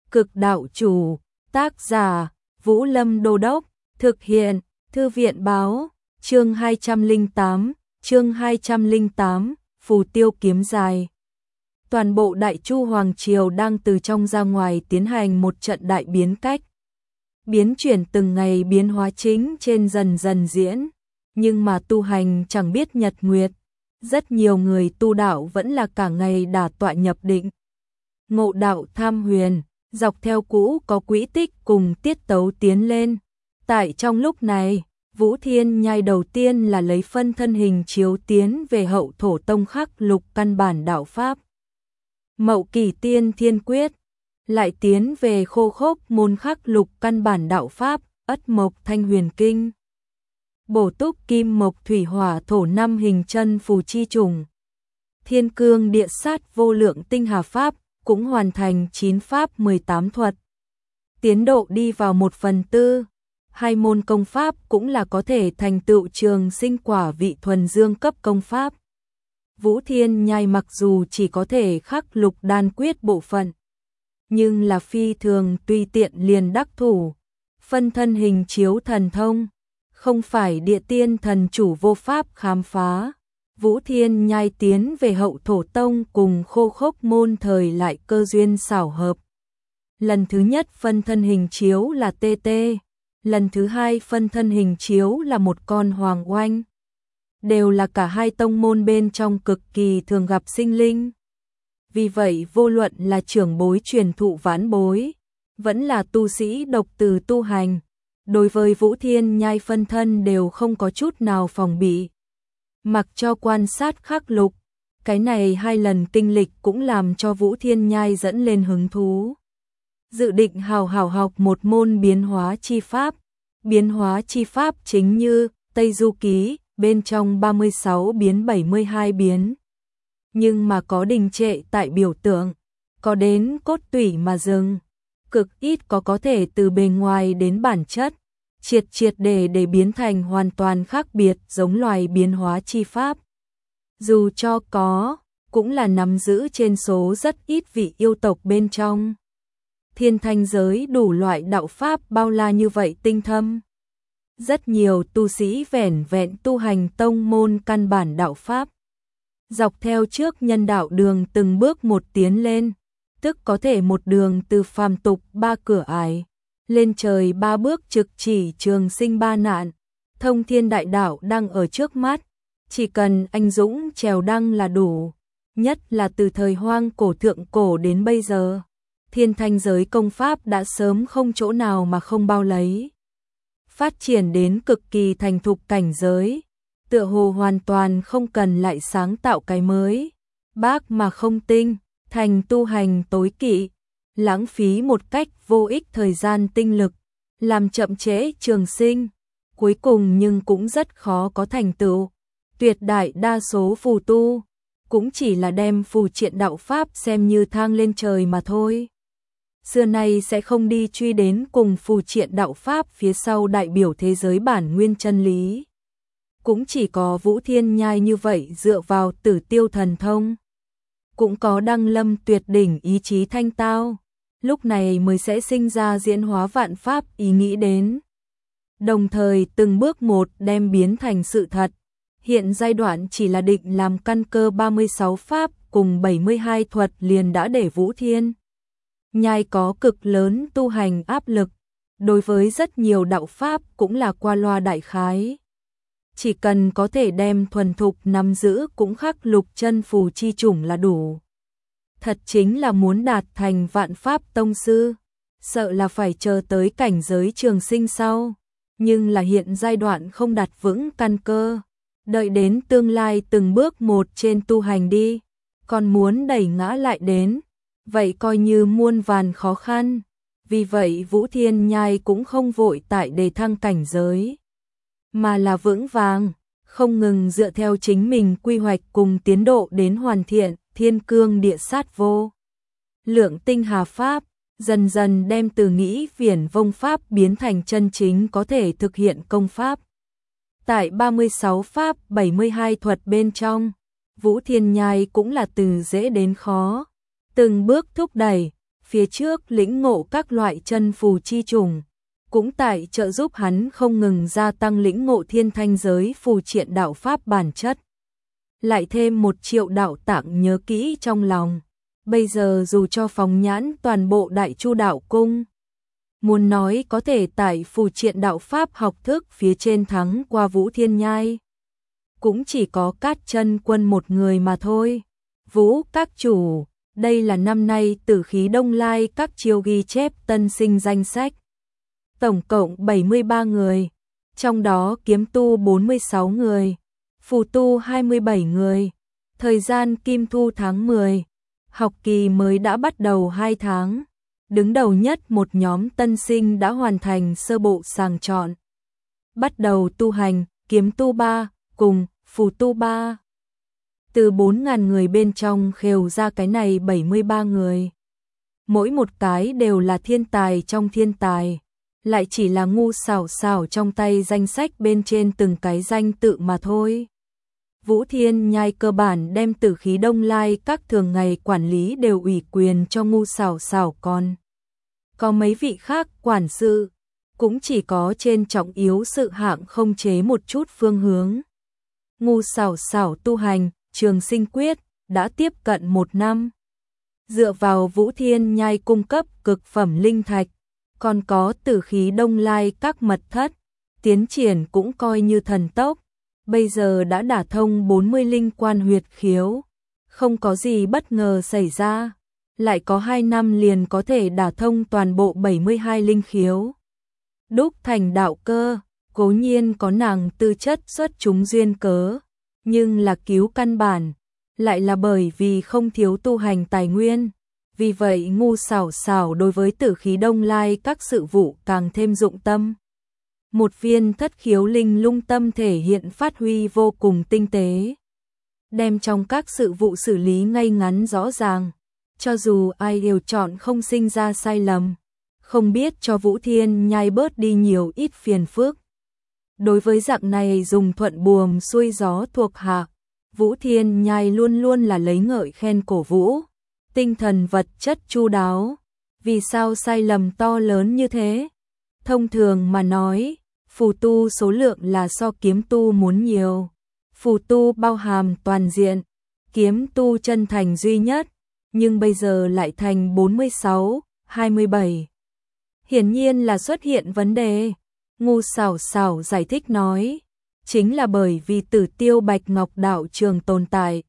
Cực đạo chủ, tác giả, Vũ Lâm Đô Đốc, thực hiện, Thư viện báo, chương 208, Phù Tiêu kiếm dài. Toàn bộ Đại Chu Hoàng Triều đang từ trong ra ngoài tiến hành một trận đại biến cách. Biến chuyển từng ngày biến hóa chính trên dần dần diễn, nhưng mà tu hành chẳng biết nhật nguyệt. Rất nhiều người tu đạo vẫn là cả ngày đả tọa nhập định. Ngộ đạo tham huyền, dọc theo cũ có quỹ tích cùng tiết tấu tiến lên. Tại trong lúc này, Vũ Thiên Nhai đầu tiên là lấy phân thân hình chiếu tiến về hậu thổ tông khắc lục căn bản đạo Pháp. Mậu Kỳ Tiên Thiên Quyết, lại tiến về khô khốc môn khắc lục căn bản đạo Pháp, Ất Mộc Thanh Huyền Kinh. Bổ túc kim mộc thủy hỏa thổ năm hình chân phù chi trùng. Thiên cương địa sát vô lượng tinh hà Pháp, cũng hoàn thành 9 Pháp 18 thuật. Tiến độ đi vào 1/4, hai môn công Pháp cũng là có thể thành tựu trường sinh quả vị thuần dương cấp công Pháp. Vũ Thiên Nhai mặc dù chỉ có thể khắc lục đan quyết bộ phận, nhưng là phi thường tùy tiện liền đắc thủ. Phân thân hình chiếu thần thông, không phải địa tiên thần chủ vô pháp khám phá. Vũ Thiên Nhai tiến về hậu thổ tông cùng khô khốc môn thời lại cơ duyên xảo hợp. Lần thứ nhất phân thân hình chiếu là TT, lần thứ hai phân thân hình chiếu là một con hoàng oanh. Đều là cả hai tông môn bên trong cực kỳ thường gặp sinh linh. Vì vậy vô luận là trưởng bối truyền thụ vãn bối, vẫn là tu sĩ độc từ tu hành, đối với Vũ Thiên Nhai phân thân đều không có chút nào phòng bị. Mặc cho quan sát khắc lục, cái này hai lần kinh lịch cũng làm cho Vũ Thiên Nhai dẫn lên hứng thú. Dự định hào học một môn biến hóa chi pháp. Biến hóa chi pháp chính như Tây Du Ký, bên trong 36 biến 72 biến. Nhưng mà có đình trệ tại biểu tượng, có đến cốt tủy mà dừng. Cực ít có thể từ bề ngoài đến bản chất, triệt để biến thành hoàn toàn khác biệt giống loài biến hóa chi pháp. Dù cho có, cũng là nắm giữ trên số rất ít vị yêu tộc bên trong. Thiên thanh giới đủ loại đạo pháp bao la như vậy tinh thâm. Rất nhiều tu sĩ vẻn vẹn tu hành tông môn căn bản đạo pháp. Dọc theo trước nhân đạo đường từng bước một tiến lên, tức có thể một đường từ phàm tục 3 cửa ải, lên trời 3 bước trực chỉ trường sinh 3 nạn. Thông thiên đại đạo đang ở trước mắt, chỉ cần anh dũng trèo đăng là đủ. Nhất là từ thời hoang cổ thượng cổ đến bây giờ, thiên thanh giới công pháp đã sớm không chỗ nào mà không bao lấy. Phát triển đến cực kỳ thành thục cảnh giới, tựa hồ hoàn toàn không cần lại sáng tạo cái mới. Bác mà không tinh, thành tu hành tối kỵ, lãng phí một cách vô ích thời gian tinh lực, làm chậm trễ trường sinh, cuối cùng nhưng cũng rất khó có thành tựu. Tuyệt đại đa số phù tu, cũng chỉ là đem phù triện đạo pháp xem như thang lên trời mà thôi. Xưa nay sẽ không đi truy đến cùng phù triện đạo pháp phía sau đại biểu thế giới bản nguyên chân lý. Cũng chỉ có Vũ Thiên Nhai như vậy dựa vào Tử Tiêu thần thông. Cũng có Đăng Lâm tuyệt đỉnh ý chí thanh tao, lúc này mới sẽ sinh ra diễn hóa vạn pháp ý nghĩ đến. Đồng thời từng bước một đem biến thành sự thật. Hiện giai đoạn chỉ là định làm căn cơ 36 pháp cùng 72 thuật liền đã để Vũ Thiên Nhai có cực lớn tu hành áp lực. Đối với rất nhiều đạo pháp cũng là qua loa đại khái. Chỉ cần có thể đem thuần thục nắm giữ cũng khắc lục chân phù chi chủng là đủ. Thật chính là muốn đạt thành vạn pháp tông sư, sợ là phải chờ tới cảnh giới trường sinh sau. Nhưng là hiện giai đoạn không đặt vững căn cơ, đợi đến tương lai từng bước một trên tu hành đi, còn muốn đẩy ngã lại đến, vậy coi như muôn vàn khó khăn. Vì vậy Vũ Thiên Nhai cũng không vội tại đề thăng cảnh giới, mà là vững vàng, không ngừng dựa theo chính mình quy hoạch cùng tiến độ đến hoàn thiện thiên cương địa sát vô lượng tinh hà pháp, dần dần đem từ nghĩ viển vông pháp biến thành chân chính có thể thực hiện công pháp. Tại 36 pháp 72 thuật bên trong, Vũ Thiên Nhai cũng là từ dễ đến khó, từng bước thúc đẩy, phía trước lĩnh ngộ các loại chân phù chi trùng, cũng tại trợ giúp hắn không ngừng gia tăng lĩnh ngộ thiên thanh giới phù triện đạo pháp bản chất. Lại thêm 1 triệu đạo tạng nhớ kỹ trong lòng. Bây giờ dù cho phóng nhãn toàn bộ Đại Chu đạo cung, muốn nói có thể tại phù triện đạo pháp học thức phía trên thắng qua Vũ Thiên Nhai, cũng chỉ có Cát Chân Quân một người mà thôi. Vũ các chủ, đây là năm nay Tử Khí Đông Lai các chiêu ghi chép tân sinh danh sách. Tổng cộng 73 người, trong đó kiếm tu 46 người, phù tu 27 người. Thời gian Kim Thu tháng 10, học kỳ mới đã bắt đầu 2 tháng. Đứng đầu nhất một nhóm tân sinh đã hoàn thành sơ bộ sàng chọn. Bắt đầu tu hành, kiếm tu 3, cùng phù tu 3. Từ 4.000 người bên trong khều ra cái này 73 người. Mỗi một cái đều là thiên tài trong thiên tài, lại chỉ là ngu xảo xảo trong tay danh sách bên trên từng cái danh tự mà thôi. Vũ Thiên Nhai cơ bản đem Tử Khí Đông Lai các thường ngày quản lý đều ủy quyền cho ngu xảo xảo, còn có mấy vị khác quản sự, cũng chỉ có trên trọng yếu sự hạng không chế một chút phương hướng. Ngu xảo xảo tu hành Trường Sinh Quyết đã tiếp cận 1 năm. Dựa vào Vũ Thiên Nhai cung cấp cực phẩm linh thạch, còn có Tử Khí Đông Lai các mật thất, tiến triển cũng coi như thần tốc. Bây giờ đã đả thông 40 linh quan huyệt khiếu, không có gì bất ngờ xảy ra, lại có 2 năm liền có thể đả thông toàn bộ 72 linh khiếu. Đúc thành đạo cơ, cố nhiên có nàng tư chất xuất chúng duyên cớ, nhưng là cứu căn bản, lại là bởi vì không thiếu tu hành tài nguyên. Vì vậy ngu xảo xảo đối với Tử Khí Đông Lai các sự vụ càng thêm dụng tâm. Một viên thất khiếu linh lung tâm thể hiện phát huy vô cùng tinh tế, đem trong các sự vụ xử lý ngay ngắn rõ ràng, cho dù ai đều chọn không sinh ra sai lầm, không biết cho Vũ Thiên Nhai bớt đi nhiều ít phiền phức. Đối với dạng này dùng thuận buồm xuôi gió thuộc hạ, Vũ Thiên Nhai luôn luôn là lấy ngợi khen cổ vũ, tinh thần vật chất chu đáo. Vì sao sai lầm to lớn như thế? Thông thường mà nói, phù tu số lượng là so kiếm tu muốn nhiều. Phù tu bao hàm toàn diện, kiếm tu chân thành duy nhất, nhưng bây giờ lại thành 46, 27. Hiển nhiên là xuất hiện vấn đề. Ngu xảo xảo giải thích nói, chính là bởi vì Tử Tiêu Bạch Ngọc đạo trường tồn tại.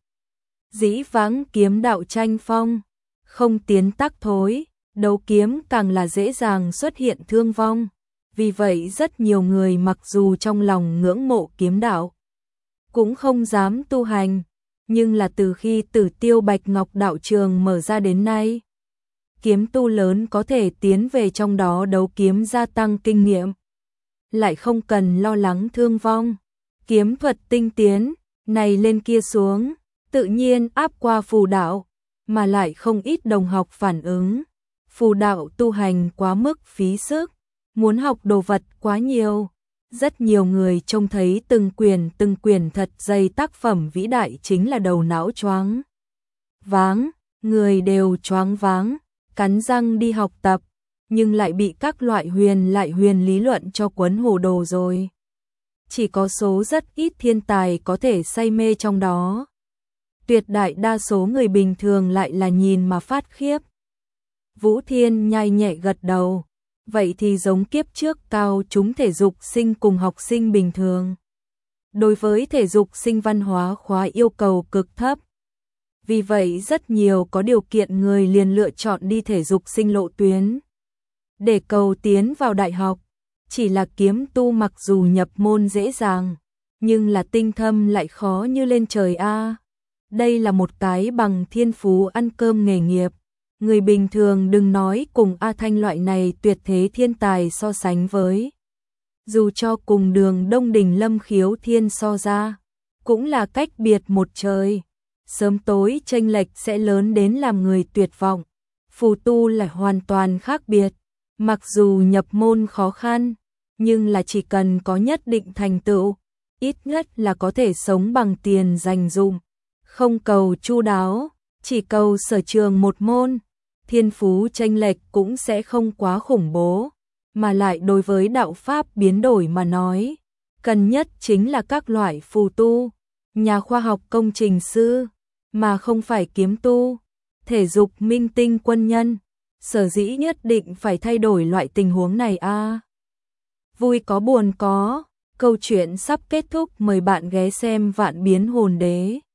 Dĩ vãng kiếm đạo tranh phong, không tiến tắc thối, đấu kiếm càng là dễ dàng xuất hiện thương vong. Vì vậy rất nhiều người mặc dù trong lòng ngưỡng mộ kiếm đạo, cũng không dám tu hành, nhưng là từ khi Tử Tiêu Bạch Ngọc đạo trường mở ra đến nay, kiếm tu lớn có thể tiến về trong đó đấu kiếm gia tăng kinh nghiệm, lại không cần lo lắng thương vong. Kiếm thuật tinh tiến, này lên kia xuống, tự nhiên áp qua phù đạo, mà lại không ít đồng học phản ứng. Phù đạo tu hành quá mức phí sức, muốn học đồ vật quá nhiều. Rất nhiều người trông thấy từng quyển thật dày tác phẩm vĩ đại chính là đầu não choáng váng, người đều choáng váng, cắn răng đi học tập, nhưng lại bị các loại huyền lý luận cho quấn hồ đồ rồi. Chỉ có số rất ít thiên tài có thể say mê trong đó. Tuyệt đại đa số người bình thường lại là nhìn mà phát khiếp. Vũ Thiên Nhai nhẹ gật đầu. Vậy thì giống kiếp trước cao chúng thể dục sinh cùng học sinh bình thường. Đối với thể dục sinh văn hóa khóa yêu cầu cực thấp. Vì vậy rất nhiều có điều kiện người liền lựa chọn đi thể dục sinh lộ tuyến. Để cầu tiến vào đại học, chỉ là kiếm tu mặc dù nhập môn dễ dàng, nhưng là tinh thâm lại khó như lên trời a. Đây là một cái bằng thiên phú ăn cơm nghề nghiệp. Người bình thường đừng nói cùng A Thanh loại này tuyệt thế thiên tài so sánh với. Dù cho cùng Đường Đông Đình Lâm Khiếu Thiên so ra, cũng là cách biệt một trời. Sớm tối chênh lệch sẽ lớn đến làm người tuyệt vọng. Phù tu lại hoàn toàn khác biệt. Mặc dù nhập môn khó khăn, nhưng là chỉ cần có nhất định thành tựu, ít nhất là có thể sống bằng tiền dành dụm. Không cầu chu đáo, chỉ cầu sở trường một môn. thiên phú chênh lệch cũng sẽ không quá khủng bố, mà lại đối với đạo pháp biến đổi mà nói, cần nhất chính là các loại phù tu, nhà khoa học công trình sư, mà không phải kiếm tu, thể dục minh tinh quân nhân, sở dĩ nhất định phải thay đổi loại tình huống này a. Vui có buồn có, câu chuyện sắp kết thúc, mời bạn ghé xem Vạn Biến Hồn Đế.